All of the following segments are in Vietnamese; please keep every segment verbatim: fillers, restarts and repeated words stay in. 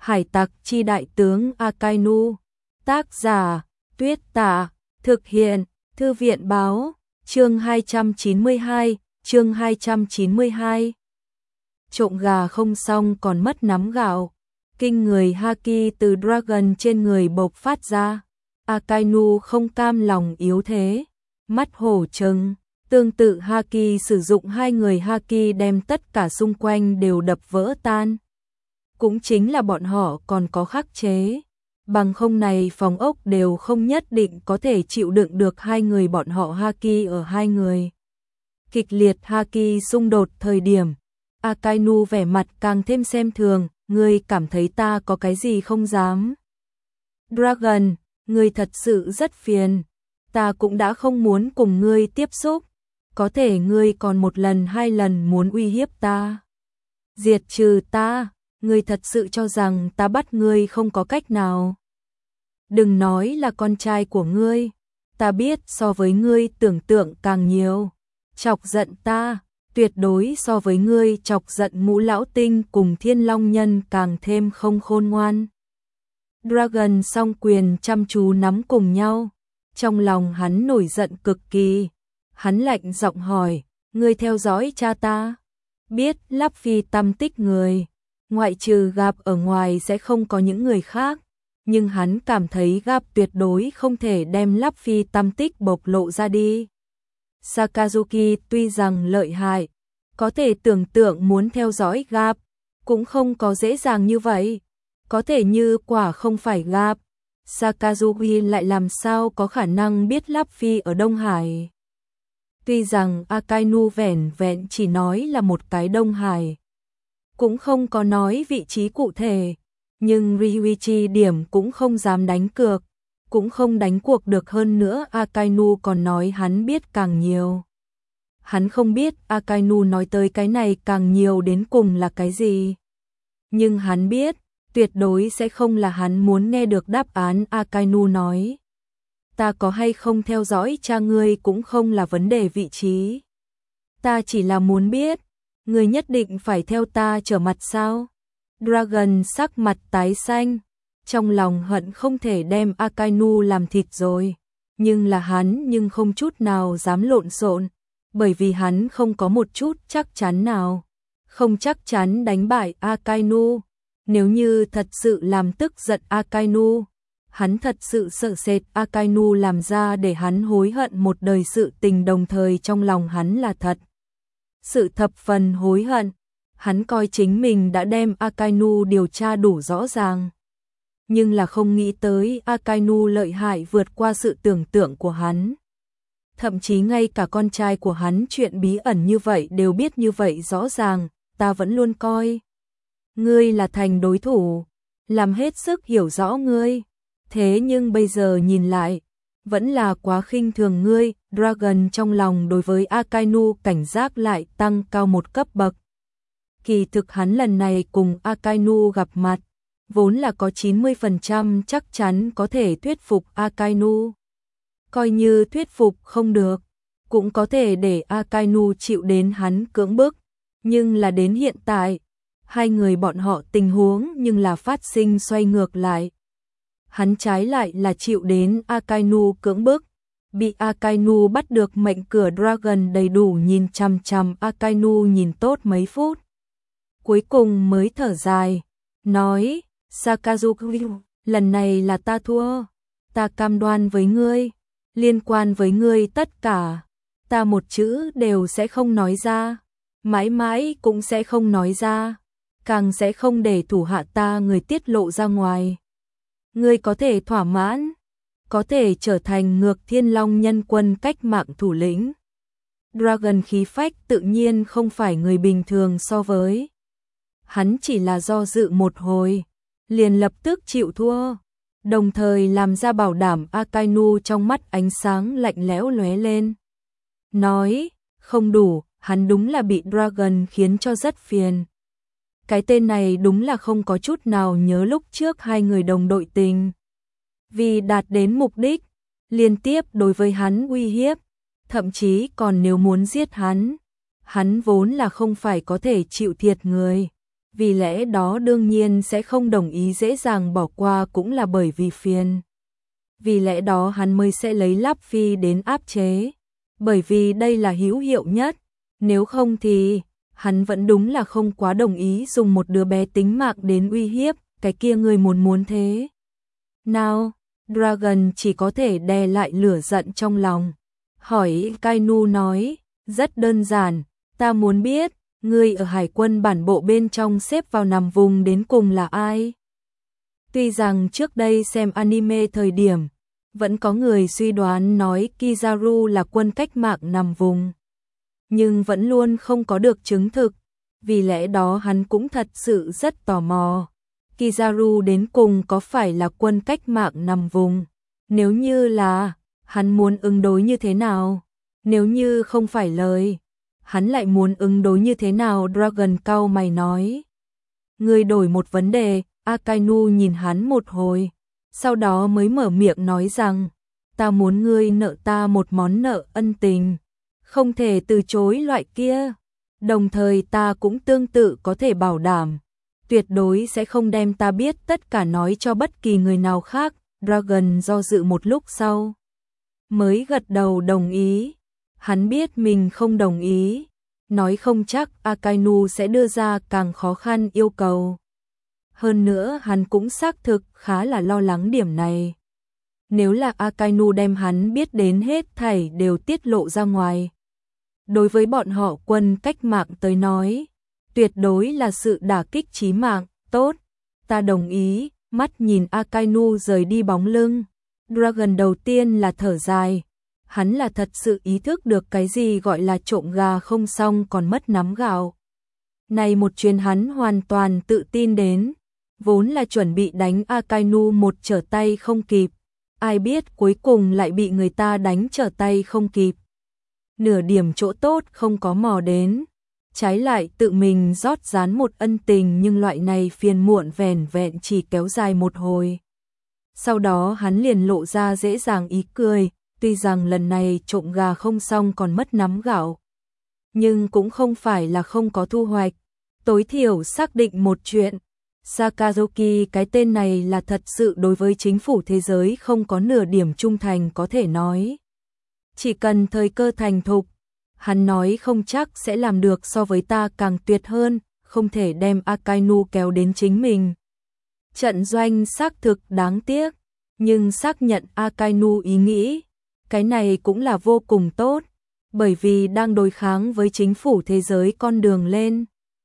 Hải tặc chi đại tướng Akainu. Tác giả, Tuyết Tả. Thực hiện, Thư viện báo. Chương hai trăm chín mươi hai, chương hai trăm chín mươi hai. Trộm gà không xong còn mất nắm gạo. Kinh người Haki từ Dragon trên người bộc phát ra. Akainu không cam lòng yếu thế. Mắt hổ trừng. Tương tự Haki sử dụng hai người Haki đem tất cả xung quanh đều đập vỡ tan. Cũng chính là bọn họ còn có khắc chế. Bằng không này phòng ốc đều không nhất định có thể chịu đựng được hai người bọn họ Haki ở hai người. Kịch liệt Haki xung đột thời điểm. Akainu vẻ mặt càng thêm xem thường, ngươi cảm thấy ta có cái gì không dám. Dragon, ngươi thật sự rất phiền. Ta cũng đã không muốn cùng ngươi tiếp xúc. Có thể ngươi còn một lần hai lần muốn uy hiếp ta. Diệt trừ ta, ngươi thật sự cho rằng ta bắt ngươi không có cách nào. Đừng nói là con trai của ngươi, ta biết so với ngươi tưởng tượng càng nhiều. Chọc giận ta, tuyệt đối so với ngươi chọc giận Ngũ Lão Tinh cùng Thiên Long Nhân càng thêm không khôn ngoan. Dragon song quyền chăm chú nắm cùng nhau, trong lòng hắn nổi giận cực kỳ. Hắn lạnh giọng hỏi, ngươi theo dõi cha ta? Biết Lắp Phi tâm tích người, ngoại trừ gặp ở ngoài sẽ không có những người khác. Nhưng hắn cảm thấy Gap tuyệt đối không thể đem Lắp Phi tâm tích bộc lộ ra đi. Sakazuki tuy rằng lợi hại, có thể tưởng tượng muốn theo dõi Gap, cũng không có dễ dàng như vậy. Có thể như quả không phải Gap, Sakazuki lại làm sao có khả năng biết Lắp Phi ở Đông Hải. Tuy rằng Akainu vẻn vẹn chỉ nói là một cái Đông Hải, cũng không có nói vị trí cụ thể. Nhưng Ryuichi điểm cũng không dám đánh cược, cũng không đánh cuộc được hơn nữa. Akainu còn nói hắn biết càng nhiều. Hắn không biết Akainu nói tới cái này càng nhiều đến cùng là cái gì. Nhưng hắn biết, tuyệt đối sẽ không là hắn muốn nghe được đáp án. Akainu nói, ta có hay không theo dõi cha ngươi cũng không là vấn đề vị trí. Ta chỉ là muốn biết, ngươi nhất định phải theo ta trở mặt sao? Dragon sắc mặt tái xanh, trong lòng hận không thể đem Akainu làm thịt rồi. Nhưng là hắn nhưng không chút nào dám lộn xộn, bởi vì hắn không có một chút chắc chắn nào. Không chắc chắn đánh bại Akainu. Nếu như thật sự làm tức giận Akainu, hắn thật sự sợ sệt Akainu làm ra để hắn hối hận một đời sự tình, đồng thời trong lòng hắn là thật sự thập phần hối hận. Hắn coi chính mình đã đem Akainu điều tra đủ rõ ràng. Nhưng là không nghĩ tới Akainu lợi hại vượt qua sự tưởng tượng của hắn. Thậm chí ngay cả con trai của hắn chuyện bí ẩn như vậy đều biết như vậy rõ ràng. Ta vẫn luôn coi ngươi là thành đối thủ, làm hết sức hiểu rõ ngươi. Thế nhưng bây giờ nhìn lại, vẫn là quá khinh thường ngươi. Dragon trong lòng đối với Akainu cảnh giác lại tăng cao một cấp bậc. Kỳ thực hắn lần này cùng Akainu gặp mặt, vốn là có chín mươi phần trăm chắc chắn có thể thuyết phục Akainu. Coi như thuyết phục không được, cũng có thể để Akainu chịu đến hắn cưỡng bức. Nhưng là đến hiện tại, hai người bọn họ tình huống nhưng là phát sinh xoay ngược lại. Hắn trái lại là chịu đến Akainu cưỡng bức. Bị Akainu bắt được mệnh cửa. Dragon đầy đủ nhìn chằm chằm Akainu nhìn tốt mấy phút. Cuối cùng mới thở dài, nói, Sakazuki, lần này là ta thua. Ta cam đoan với ngươi, liên quan với ngươi tất cả, ta một chữ đều sẽ không nói ra, mãi mãi cũng sẽ không nói ra, càng sẽ không để thủ hạ ta người tiết lộ ra ngoài. Ngươi có thể thỏa mãn, có thể trở thành ngược Thiên Long Nhân quân cách mạng thủ lĩnh. Dragon khí phách tự nhiên không phải người bình thường so với. Hắn chỉ là do dự một hồi, liền lập tức chịu thua, đồng thời làm ra bảo đảm. Akainu trong mắt ánh sáng lạnh lẽo lóe lên. Nói, không đủ, hắn đúng là bị Dragon khiến cho rất phiền. Cái tên này đúng là không có chút nào nhớ lúc trước hai người đồng đội tình. Vì đạt đến mục đích, liên tiếp đối với hắn uy hiếp, thậm chí còn nếu muốn giết hắn. Hắn vốn là không phải có thể chịu thiệt người. vì lẽ đó đương nhiên sẽ không đồng ý dễ dàng bỏ qua cũng là bởi vì phiền. Vì lẽ đó hắn mới sẽ lấy Láp Phi đến áp chế, bởi vì đây là hữu hiệu nhất, nếu không thì hắn vẫn đúng là không quá đồng ý dùng một đứa bé tính mạng đến uy hiếp, cái kia người muốn muốn thế. Nào, Dragon chỉ có thể đè lại lửa giận trong lòng. Hỏi Kainu nói, rất đơn giản, ta muốn biết, ngươi ở hải quân bản bộ bên trong xếp vào nằm vùng đến cùng là ai? Tuy rằng trước đây xem anime thời điểm, vẫn có người suy đoán nói Kizaru là quân cách mạng nằm vùng, nhưng vẫn luôn không có được chứng thực, vì lẽ đó hắn cũng thật sự rất tò mò. Kizaru đến cùng có phải là quân cách mạng nằm vùng? Nếu như là, hắn muốn ứng đối như thế nào? Nếu như không phải lời, hắn lại muốn ứng đối như thế nào? Dragon cau mày nói. Ngươi đổi một vấn đề. Akainu nhìn hắn một hồi, sau đó mới mở miệng nói rằng, ta muốn ngươi nợ ta một món nợ ân tình, không thể từ chối loại kia. Đồng thời ta cũng tương tự có thể bảo đảm, tuyệt đối sẽ không đem ta biết tất cả nói cho bất kỳ người nào khác. Dragon do dự một lúc sau, mới gật đầu đồng ý. Hắn biết mình không đồng ý, nói không chắc Akainu sẽ đưa ra càng khó khăn yêu cầu. Hơn nữa hắn cũng xác thực khá là lo lắng điểm này. Nếu là Akainu đem hắn biết đến hết thảy đều tiết lộ ra ngoài, đối với bọn họ quân cách mạng tới nói, tuyệt đối là sự đả kích chí mạng. Tốt, ta đồng ý. Mắt nhìn Akainu rời đi bóng lưng, Dragon đầu tiên là thở dài. Hắn là thật sự ý thức được cái gì gọi là trộm gà không xong còn mất nắm gạo. Này một chuyến hắn hoàn toàn tự tin đến, vốn là chuẩn bị đánh Akainu một trở tay không kịp, ai biết cuối cùng lại bị người ta đánh trở tay không kịp. Nửa điểm chỗ tốt không có mò đến, trái lại tự mình rót rán một ân tình, nhưng loại này phiền muộn vẻn vẹn chỉ kéo dài một hồi. Sau đó hắn liền lộ ra dễ dàng ý cười, tuy rằng lần này trộm gà không xong còn mất nắm gạo, nhưng cũng không phải là không có thu hoạch. Tối thiểu xác định một chuyện, Sakazuki cái tên này là thật sự đối với chính phủ thế giới không có nửa điểm trung thành có thể nói. Chỉ cần thời cơ thành thục, hắn nói không chắc sẽ làm được so với ta càng tuyệt hơn, không thể đem Akainu kéo đến chính mình. Trận doanh xác thực đáng tiếc, nhưng xác nhận Akainu ý nghĩ, cái này cũng là vô cùng tốt, bởi vì đang đối kháng với chính phủ thế giới con đường lên.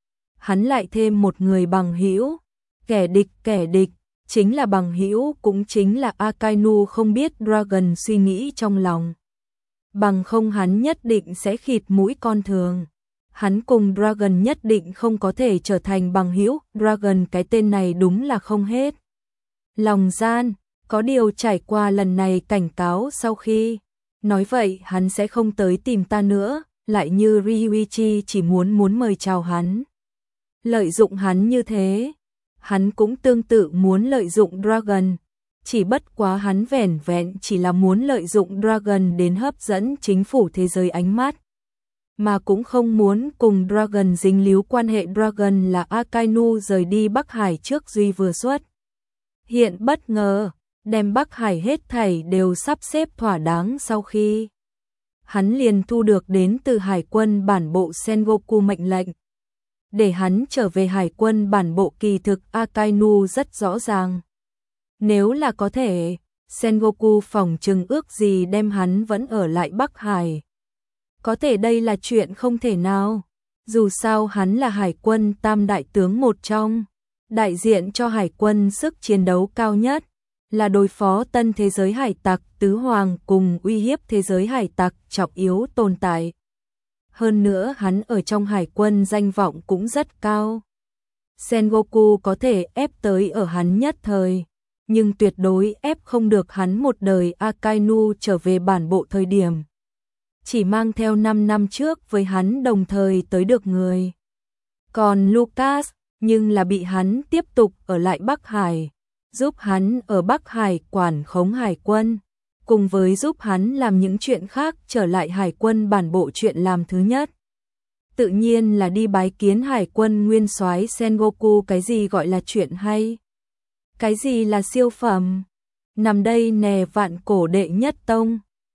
Hắn lại thêm một người bằng hữu, kẻ địch kẻ địch, chính là bằng hữu cũng chính là Akainu không biết Dragon suy nghĩ trong lòng. Bằng không hắn nhất định sẽ khịt mũi con thường. Hắn cùng Dragon nhất định không có thể trở thành bằng hữu. Dragon cái tên này đúng là không hết lòng gian, có điều trải qua lần này cảnh cáo sau khi nói vậy hắn sẽ không tới tìm ta nữa, lại như Ryuichi chỉ muốn muốn mời chào hắn, lợi dụng hắn như thế. Hắn cũng tương tự muốn lợi dụng Dragon, chỉ bất quá hắn vẻn vẹn chỉ là muốn lợi dụng Dragon đến hấp dẫn chính phủ thế giới ánh mắt, mà cũng không muốn cùng Dragon dính líu quan hệ. Dragon là Akainu rời đi Bắc Hải trước Duy vừa xuất hiện bất ngờ, đem Bắc Hải hết thảy đều sắp xếp thỏa đáng sau khi hắn liền thu được đến từ Hải quân bản bộ Sengoku mệnh lệnh để hắn trở về Hải quân bản bộ. Kỳ thực Akainu rất rõ ràng, nếu là có thể, Sengoku phỏng chừng ước gì đem hắn vẫn ở lại Bắc Hải. Có thể đây là chuyện không thể nào, dù sao hắn là Hải quân tam đại tướng một trong, đại diện cho Hải quân sức chiến đấu cao nhất, là đối phó tân thế giới hải tặc tứ hoàng cùng uy hiếp thế giới hải tặc trọng yếu tồn tại. Hơn nữa hắn ở trong Hải quân danh vọng cũng rất cao. Sengoku có thể ép tới ở hắn nhất thời, nhưng tuyệt đối ép không được hắn một đời. Akainu trở về bản bộ thời điểm, chỉ mang theo năm năm trước với hắn đồng thời tới được người. Còn Lucas, nhưng là bị hắn tiếp tục ở lại Bắc Hải, giúp hắn ở Bắc Hải quản khống Hải quân, cùng với giúp hắn làm những chuyện khác. Trở lại Hải quân bản bộ chuyện làm thứ nhất tự nhiên là đi bái kiến hải quân nguyên soái Sengoku. Cái gì gọi là chuyện hay? Cái gì là siêu phẩm? Nằm đây nè, vạn cổ đệ nhất tông.